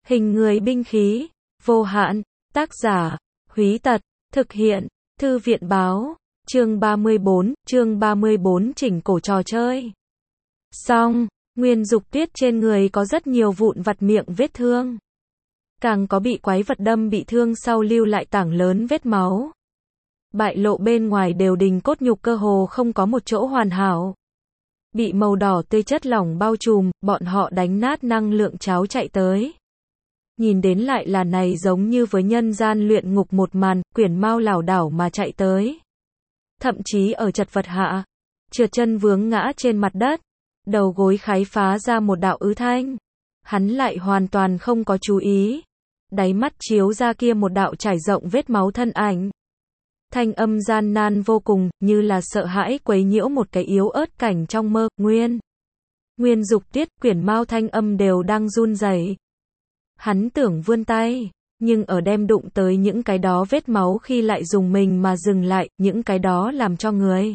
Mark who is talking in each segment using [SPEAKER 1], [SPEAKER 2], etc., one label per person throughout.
[SPEAKER 1] Hình người binh khí, vô hạn, tác giả, Húy Tật, thực hiện, Thư viện báo, chương 34, chỉnh cổ trò chơi. Xong, Nguyên Dục Tuyết trên người có rất nhiều vụn vặt miệng vết thương. Càng có bị quái vật đâm bị thương sau lưu lại tảng lớn vết máu. Bại lộ bên ngoài đều đình cốt nhục cơ hồ không có một chỗ hoàn hảo. Bị màu đỏ tươi chất lỏng bao trùm, bọn họ đánh nát năng lượng cháo chạy tới. Nhìn đến lại là này giống như với nhân gian luyện ngục một màn, Quyển Mao lảo đảo mà chạy tới. Thậm chí ở chật vật hạ, trượt chân vướng ngã trên mặt đất, đầu gối khái phá ra một đạo ứ thanh. Hắn lại hoàn toàn không có chú ý. Đáy mắt chiếu ra kia một đạo trải rộng vết máu thân ảnh. Thanh âm gian nan vô cùng, như là sợ hãi quấy nhiễu một cái yếu ớt cảnh trong mơ. Nguyên Dục Tuyết, Quyển Mao thanh âm đều đang run rẩy. Hắn tưởng vươn tay, nhưng ở đem đụng tới những cái đó vết máu khi lại dùng mình mà dừng lại, những cái đó làm cho người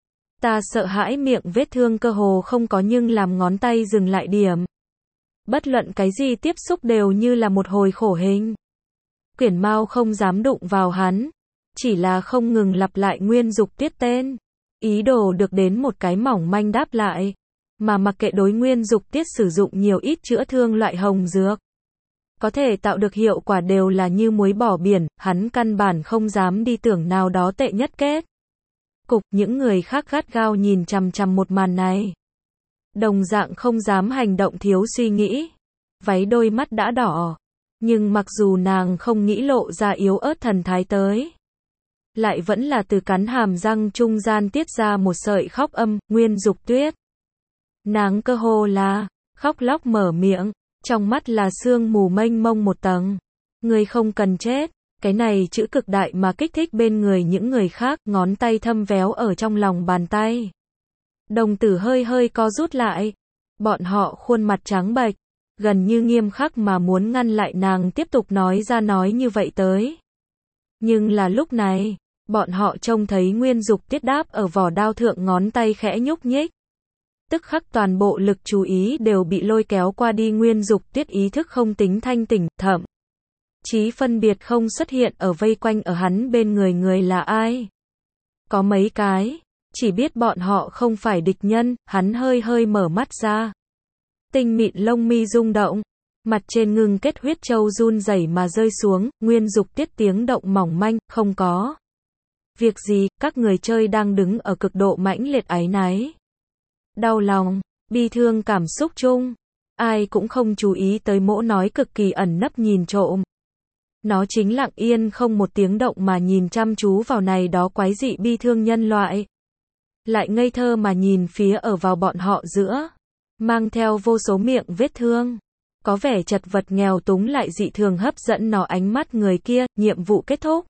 [SPEAKER 1] ta sợ hãi miệng vết thương cơ hồ không có nhưng làm ngón tay dừng lại điểm. Bất luận cái gì tiếp xúc đều như là một hồi khổ hình. Quyển Mao không dám đụng vào hắn, chỉ là không ngừng lặp lại Nguyên Dục Tuyết tên, ý đồ được đến một cái mỏng manh đáp lại, mà mặc kệ đối Nguyên Dục Tuyết sử dụng nhiều ít chữa thương loại hồng dược, có thể tạo được hiệu quả đều là như muối bỏ biển, hắn căn bản không dám đi tưởng nào đó tệ nhất kết cục. Những người khác gắt gao nhìn chằm chằm một màn này, đồng dạng không dám hành động thiếu suy nghĩ. Váy đôi mắt đã đỏ, nhưng mặc dù nàng không nghĩ lộ ra yếu ớt thần thái tới, lại vẫn là từ cắn hàm răng trung gian tiết ra một sợi khóc âm. Nguyên Dục Tuyết, nàng cơ hồ là khóc lóc mở miệng, trong mắt là sương mù mênh mông một tầng. Người không cần chết. Cái này chữ cực đại mà kích thích bên người những người khác, ngón tay thâm véo ở trong lòng bàn tay. Đồng tử hơi hơi co rút lại. Bọn họ khuôn mặt trắng bệch, gần như nghiêm khắc mà muốn ngăn lại nàng tiếp tục nói ra nói như vậy tới. Nhưng là lúc này, bọn họ trông thấy Nguyên Dục Tuyết đáp ở vỏ đao thượng ngón tay khẽ nhúc nhích. Tức khắc toàn bộ lực chú ý đều bị lôi kéo qua đi. Nguyên Dục Tuyết ý thức không tính thanh tỉnh, thậm chí phân biệt không xuất hiện ở vây quanh ở hắn bên người là ai. Có mấy cái, chỉ biết bọn họ không phải địch nhân. Hắn hơi hơi mở mắt ra. Tinh mịn lông mi rung động, mặt trên ngưng kết huyết châu run rẩy mà rơi xuống. Nguyên Dục Tuyết tiếng động mỏng manh, không có việc gì. Các người chơi đang đứng ở cực độ mãnh liệt áy náy, đau lòng, bi thương cảm xúc chung. Ai cũng không chú ý tới mỗ nói cực kỳ ẩn nấp nhìn trộm. Nó chính lặng yên không một tiếng động mà nhìn chăm chú vào này đó quái dị bi thương nhân loại. Lại ngây thơ mà nhìn phía ở vào bọn họ giữa, mang theo vô số miệng vết thương. Có vẻ chật vật nghèo túng lại dị thường hấp dẫn nó ánh mắt người kia. Nhiệm vụ kết thúc.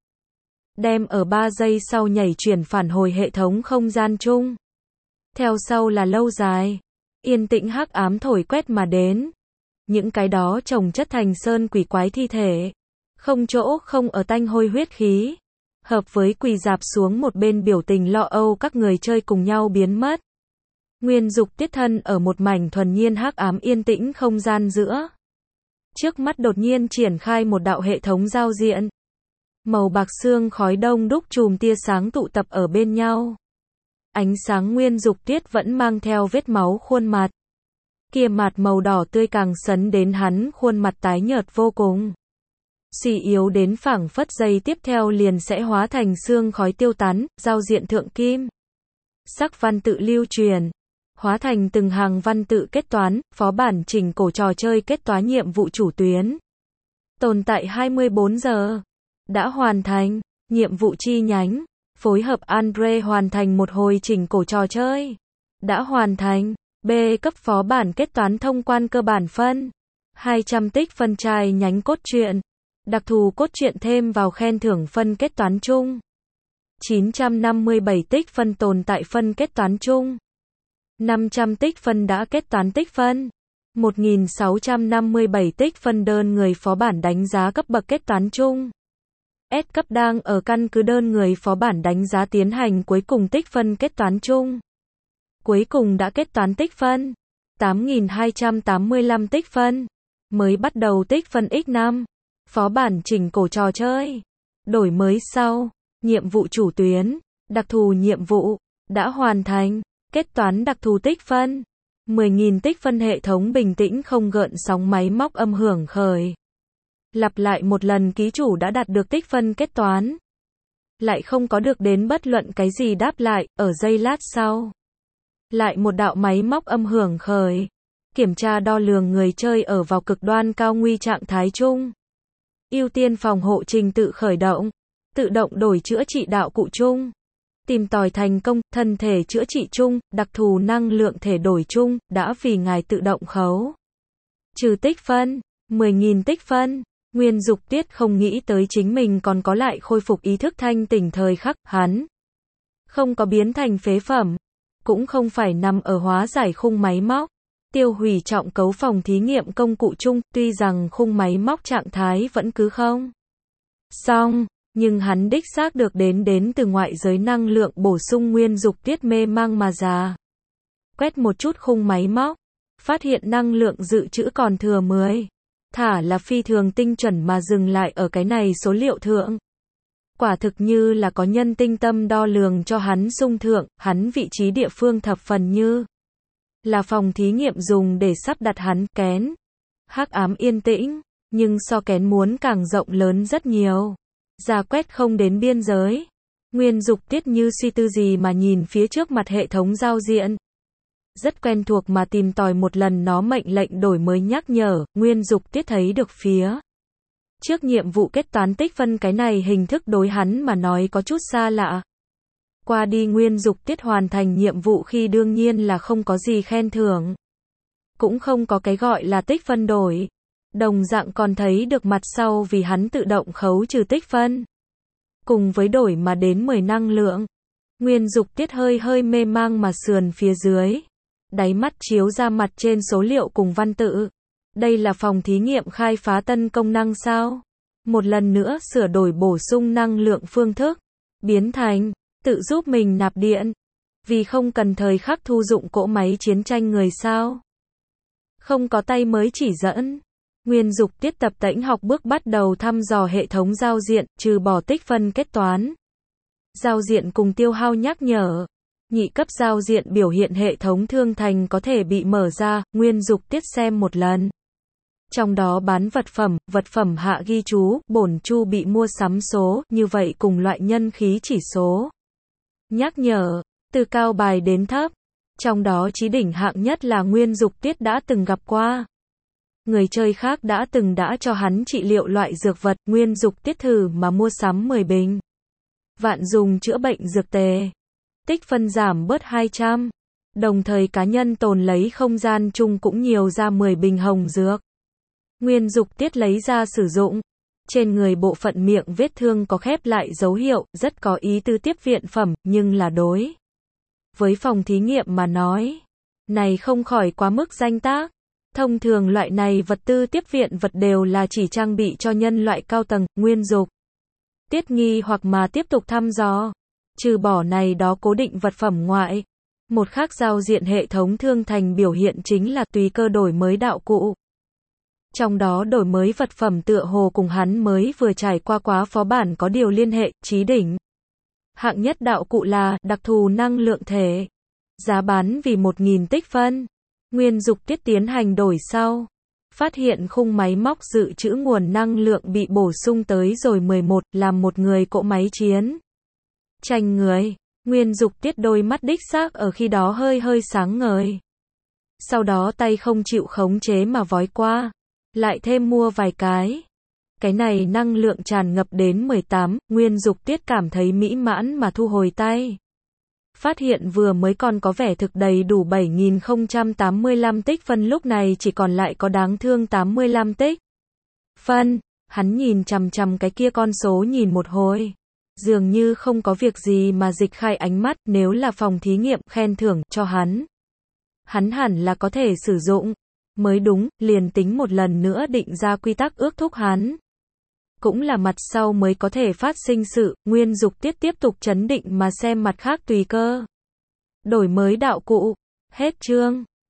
[SPEAKER 1] Đem ở 3 giây sau nhảy chuyển phản hồi hệ thống không gian chung. Theo sau là lâu dài, yên tĩnh hắc ám thổi quét mà đến. Những cái đó chồng chất thành sơn quỷ quái thi thể, không chỗ không ở tanh hôi huyết khí, hợp với quỳ dạp xuống một bên biểu tình lo âu các người chơi cùng nhau biến mất. Nguyên Dục Tuyết thân ở một mảnh thuần nhiên hắc ám yên tĩnh không gian giữa. Trước mắt đột nhiên triển khai một đạo hệ thống giao diện. Màu bạc xương khói đông đúc chùm tia sáng tụ tập ở bên nhau. Ánh sáng Nguyên Dục Tuyết vẫn mang theo vết máu khuôn mặt. Kia mặt màu đỏ tươi càng sấn đến hắn khuôn mặt tái nhợt vô cùng. Suy yếu đến phảng phất giây tiếp theo liền sẽ hóa thành xương khói tiêu tán. Giao diện thượng kim sắc văn tự lưu truyền, hóa thành từng hàng văn tự kết toán. Phó bản chỉnh cổ trò chơi kết toán nhiệm vụ chủ tuyến. Tồn tại 24 giờ. Đã hoàn thành. Nhiệm vụ chi nhánh. Phối hợp Andre hoàn thành một hồi chỉnh cổ trò chơi. Đã hoàn thành. B cấp phó bản kết toán thông quan cơ bản phân. 200 tích phân trai nhánh cốt truyện. Đặc thù cốt truyện thêm vào khen thưởng phân kết toán chung. 957 tích phân tồn tại phân kết toán chung. 500 tích phân đã kết toán tích phân. 1657 tích phân đơn người phó bản đánh giá cấp bậc kết toán chung. S cấp đang ở căn cứ đơn người phó bản đánh giá tiến hành cuối cùng tích phân kết toán chung. Cuối cùng đã kết toán tích phân. 8.285 tích phân. Mới bắt đầu tích phân x5. Phó bản chỉnh cổ trò chơi. Đổi mới sau. Nhiệm vụ chủ tuyến. Đặc thù nhiệm vụ. Đã hoàn thành. Kết toán đặc thù tích phân. 10.000 tích phân hệ thống bình tĩnh không gợn sóng máy móc âm hưởng khởi. Lặp lại một lần ký chủ đã đạt được tích phân kết toán. Lại không có được đến bất luận cái gì đáp lại, ở giây lát sau. Lại một đạo máy móc âm hưởng khởi. Kiểm tra đo lường người chơi ở vào cực đoan cao nguy trạng thái chung. Ưu tiên phòng hộ trình tự khởi động. Tự động đổi chữa trị đạo cụ chung. Tìm tòi thành công, thân thể chữa trị chung, đặc thù năng lượng thể đổi chung, đã vì ngài tự động khấu. Trừ tích phân, 10.000 tích phân. Nguyên Dục Tiết không nghĩ tới chính mình còn có lại khôi phục ý thức thanh tỉnh thời khắc, hắn không có biến thành phế phẩm, cũng không phải nằm ở hóa giải khung máy móc, tiêu hủy trọng cấu phòng thí nghiệm công cụ chung, tuy rằng khung máy móc trạng thái vẫn cứ không xong, nhưng hắn đích xác được đến từ ngoại giới năng lượng bổ sung Nguyên Dục Tiết mê mang mà ra. Quét một chút khung máy móc, phát hiện năng lượng dự trữ còn thừa 10. Thả là phi thường tinh chuẩn mà dừng lại ở cái này số liệu thượng. Quả thực như là có nhân tinh tâm đo lường cho hắn sung thượng, hắn vị trí địa phương thập phần như là phòng thí nghiệm dùng để sắp đặt hắn kén. Hắc ám yên tĩnh, nhưng so kén muốn càng rộng lớn rất nhiều. Ra quét không đến biên giới. Nguyên Dục Tiết như suy tư gì mà nhìn phía trước mặt hệ thống giao diện. Rất quen thuộc mà tìm tòi một lần nó mệnh lệnh đổi mới nhắc nhở, Nguyên Dục Tiết thấy được phía trước nhiệm vụ kết toán tích phân cái này hình thức đối hắn mà nói có chút xa lạ. Qua đi Nguyên Dục Tiết hoàn thành nhiệm vụ khi đương nhiên là không có gì khen thưởng. Cũng không có cái gọi là tích phân đổi. Đồng dạng còn thấy được mặt sau vì hắn tự động khấu trừ tích phân. Cùng với đổi mà đến 10 năng lượng. Nguyên Dục Tiết hơi mê mang mà sườn phía dưới. Đáy mắt chiếu ra mặt trên số liệu cùng văn tự. Đây là phòng thí nghiệm khai phá tân công năng sao? Một lần nữa sửa đổi bổ sung năng lượng phương thức. Biến thành, tự giúp mình nạp điện. Vì không cần thời khắc thu dụng cỗ máy chiến tranh người sao? Không có tay mới chỉ dẫn. Nguyên Dục Tiết tập tễnh học bước bắt đầu thăm dò hệ thống giao diện, trừ bỏ tích phân kết toán. Giao diện cùng tiêu hao nhắc nhở. Nhị cấp giao diện biểu hiện hệ thống thương thành có thể bị mở ra, Nguyên Dục Tiết xem một lần. Trong đó bán vật phẩm hạ ghi chú, bổn chu bị mua sắm số, như vậy cùng loại nhân khí chỉ số. Nhắc nhở, từ cao bài đến thấp. Trong đó chí đỉnh hạng nhất là Nguyên Dục Tiết đã từng gặp qua. Người chơi khác đã cho hắn trị liệu loại dược vật, Nguyên Dục Tiết thử mà mua sắm 10 bình. Vạn dùng chữa bệnh dược tề. Tích phân giảm bớt 200. Đồng thời cá nhân tồn lấy không gian chung cũng nhiều ra 10 bình hồng dược. Nguyên Dục Tiết lấy ra sử dụng. Trên người bộ phận miệng vết thương có khép lại dấu hiệu, rất có ý tư tiếp viện phẩm, nhưng là đối với phòng thí nghiệm mà nói. Này không khỏi quá mức danh tác. Thông thường loại này vật tư tiếp viện vật đều là chỉ trang bị cho nhân loại cao tầng, Nguyên Dục Tiết nghi hoặc mà tiếp tục thăm dò. Trừ bỏ này đó cố định vật phẩm ngoại. Một khác giao diện hệ thống thương thành biểu hiện chính là tùy cơ đổi mới đạo cụ. Trong đó đổi mới vật phẩm tựa hồ cùng hắn mới vừa trải qua quá phó bản có điều liên hệ, chí đỉnh. Hạng nhất đạo cụ là đặc thù năng lượng thể. Giá bán vì 1.000 tích phân. Nguyên Dục Tiết tiến hành đổi sau. Phát hiện khung máy móc dự trữ nguồn năng lượng bị bổ sung tới rồi 11, làm một người cỗ máy chiến tranh người. Nguyên Dục Tiết đôi mắt đích xác ở khi đó hơi sáng ngời. Sau đó tay không chịu khống chế mà vói qua. Lại thêm mua vài cái. Cái này năng lượng tràn ngập đến 18, Nguyên Dục Tiết cảm thấy mỹ mãn mà thu hồi tay. Phát hiện vừa mới còn có vẻ thực đầy đủ 7.085 tích phân lúc này chỉ còn lại có đáng thương 85 tích phân. Hắn nhìn chằm chằm cái kia con số nhìn một hồi. Dường như không có việc gì mà dịch khai ánh mắt, nếu là phòng thí nghiệm khen thưởng cho hắn. Hắn hẳn là có thể sử dụng. Mới đúng, liền tính một lần nữa định ra quy tắc ước thúc hắn. Cũng là mặt sau mới có thể phát sinh sự, Nguyên Dục Tiết tiếp tục trấn định mà xem mặt khác tùy cơ. Đổi mới đạo cụ. Hết chương.